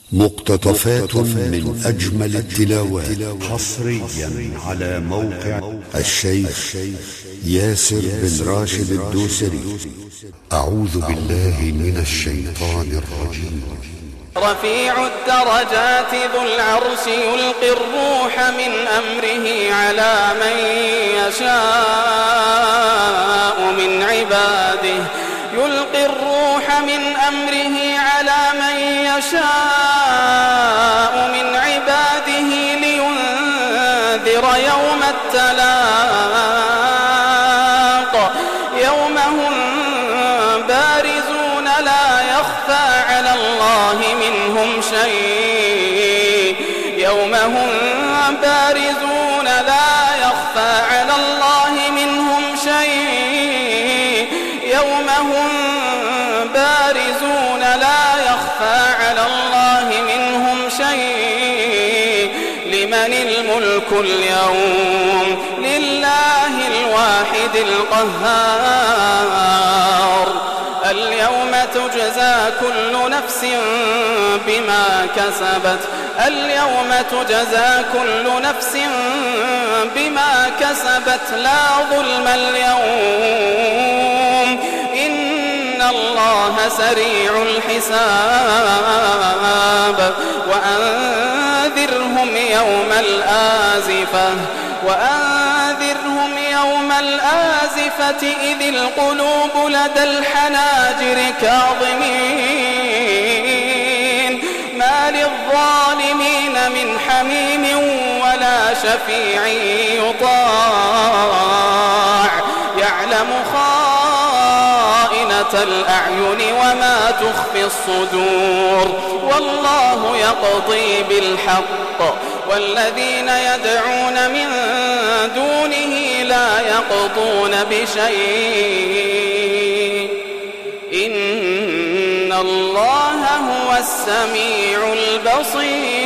مقتطفات من أجمل التلاوات حصريا على موقع الشيخ ياسر بن راشد الدوسري. أعوذ بالله من الشيطان الرجيم. رفيع الدرجات ذو العرش يلقي الروح من أمره على من يشاء من عباده يلقي الروح من أمره على من يشاء من عباده لينذر يوم التلاق يوم هم بارزون لا يخفى على الله منهم شيء يوم هم بارزون لا يخفى على الله منهم شيء يوم هم بارزون لا يخفى على الله منهم شيء لمن الملك اليوم لله الواحد القهار. اليوم تجزى كل نفس بما كسبت اليوم تجزى كل نفس بما كسبت لا ظلم اليوم إن الله سريع الحساب. وأنذرهم يوم الآزفة إذ القلوب لدى الحناجر كاظمين ما للظالمين من حميم ولا شفيع يطاع يعلم خائنة الأعين وما تخفي الصدور والله يقضي بالحق والذين يدعون من دونه لا يقضون بشيء إن الله هو السميع البصير.